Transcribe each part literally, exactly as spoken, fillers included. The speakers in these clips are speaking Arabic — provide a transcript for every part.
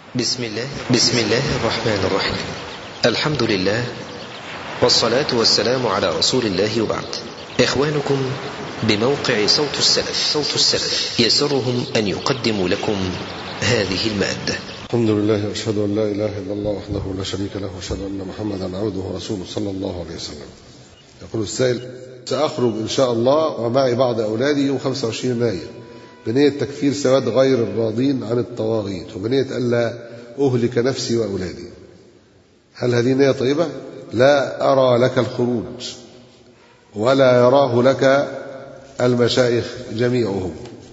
بسم الله, بسم الله الرحمن الرحيم. الحمد لله والصلاة والسلام على رسول الله وبعد. إخوانكم بموقع صوت السلف صوت السلف يسرهم أن يقدموا لكم هذه المادة. الحمد لله وأشهد أن لا إله إلا الله وحده لا شريك له وأشهد أن محمدا عبده ورسوله صلى الله عليه وسلم. يقول السائل: سأخرج إن شاء الله ومعي بعض أولادي يوم خمسة وعشرين يناير بنية تكفير سواد غير الراضين عن الطواغيت وبنية ألا أهلك نفسي وأولادي. هل هذه نية طيبة؟ لا أرى لك الخروج ولا يراه لك المشايخ جميعهم.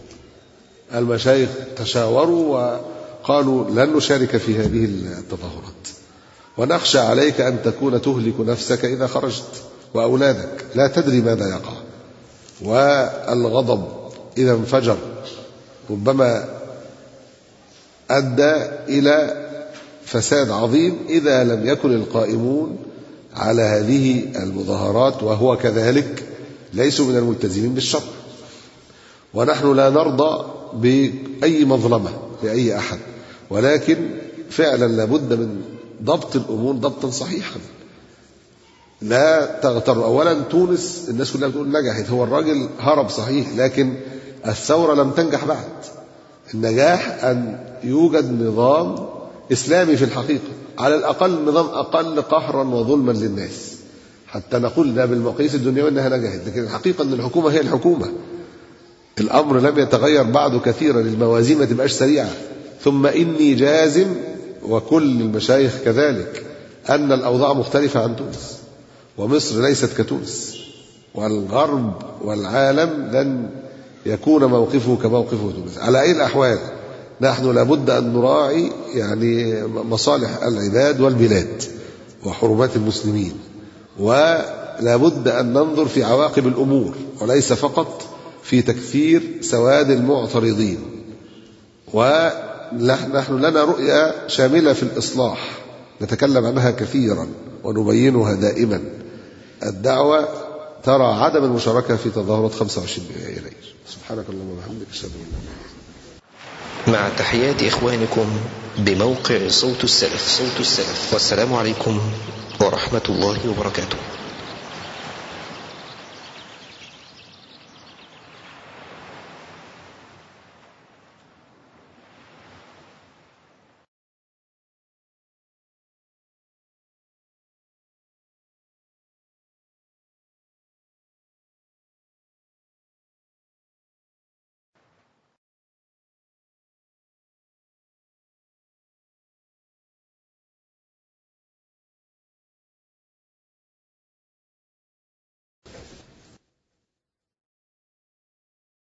المشايخ تشاوروا وقالوا لن نشارك في هذه التظاهرات، ونخشى عليك أن تكون تهلك نفسك إذا خرجت وأولادك، لا تدري ماذا يقع. والغضب إذا انفجر ربما أدى إلى فساد عظيم إذا لم يكن القائمون على هذه المظاهرات وهو كذلك ليسوا من الملتزمين بالشرع. ونحن لا نرضى بأي مظلمة لأي أحد، ولكن فعلا لابد من ضبط الأمور ضبطا صحيحا. لا تغتر. أولا تونس الناس كلها بتقول نجحت، هو الراجل هرب صحيح لكن الثورة لم تنجح بعد. النجاح أن يوجد نظام إسلامي في الحقيقة، على الأقل نظام أقل قهرا وظلما للناس، حتى نقول ده بالمقاييس الدنيوية أنها نجحت. لكن الحقيقة أن الحكومة هي الحكومة، الأمر لم يتغير بعد كثيرا، الموازين ما تبقاش سريعة. ثم إني جازم وكل المشايخ كذلك أن الأوضاع مختلفة عن تونس، ومصر ليست كتونس، والغرب والعالم لن يكون موقفه كموقف تونس. على أي الأحوال نحن لابد أن نراعي يعني مصالح العباد والبلاد وحرمات المسلمين، ولابد أن ننظر في عواقب الأمور وليس فقط في تكثير سواد المعترضين. ونحن لنا رؤية شاملة في الإصلاح نتكلم عنها كثيرا ونبينها دائما. الدعوة ترى عدم المشاركة في تظاهرات خمسة وعشرين يناير. سبحانك اللهم وبحمدك أشهد أن لا إله إلا أنت. مع تحيات إخوانكم بموقع صوت السلف صوت السلف والسلام عليكم ورحمة الله وبركاته.